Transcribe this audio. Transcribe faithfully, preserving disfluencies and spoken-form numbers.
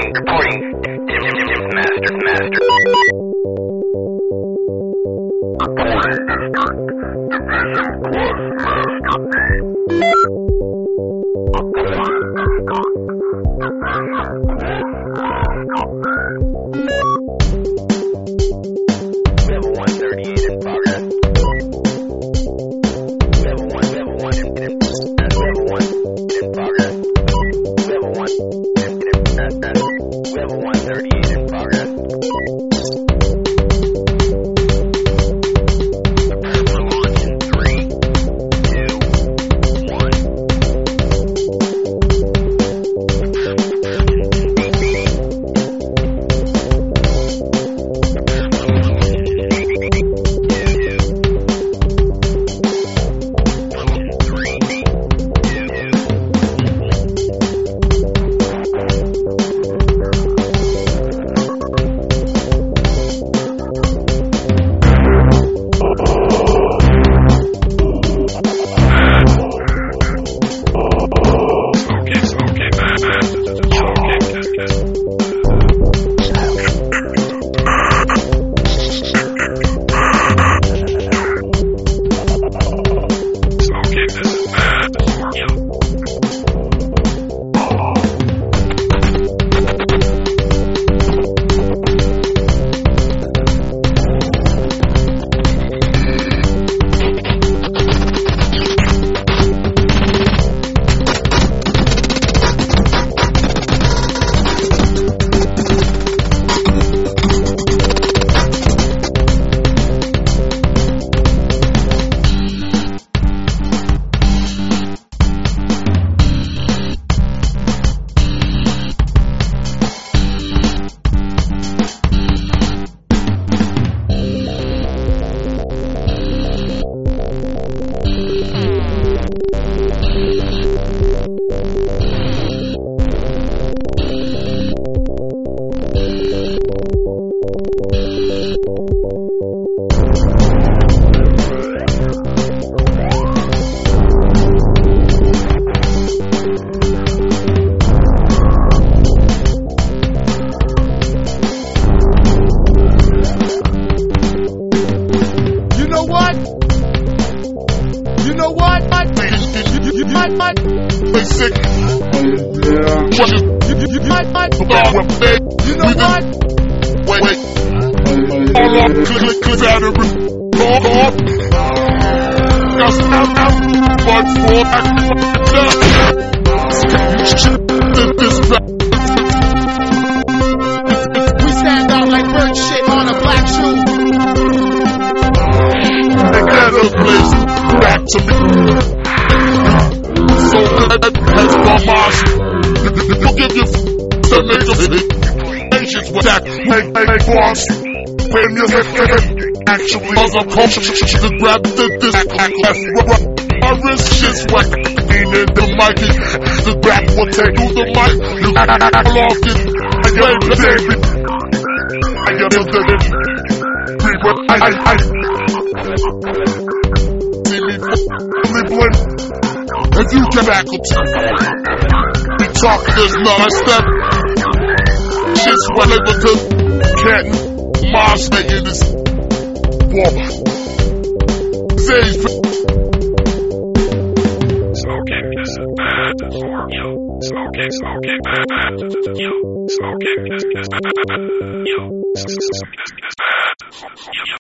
Recording, recording, master, master. Recording District, Division Plus Master Name. Recording District, Division Plus Master Name. Level one thirty-eight in progress. Level one, level one in, in, level one in progress. Level one in, in, level one thirty-eight in progress. Prepare for launch in three, two, one. You know what? You, you, what? What? They sick. Yeah. What is You, you, you, what? What? You know what? Wait, wait. All up, click, click, click, out of it. Talk up. Just out, out. But for this rap. We stand out like bird shit on a black shoe. They get a place back to me. So that has my marsh. You give your some niggas patience with that. Make, make, boss. When you actually, cause I'm cautious to grab the this act. My wrist shit's wet. Ain't in the mic. The rap will take you the mic. You lost it. I get the baby. I get the baby. I, I, I. See me flipping. If you get back up to be talking, there's not a step. Shit's wet because can't. Mars making this walk. Say smoking is bad for you. Smoking, smoking, bad for you. Smoking is bad for you. Smoking is bad for you.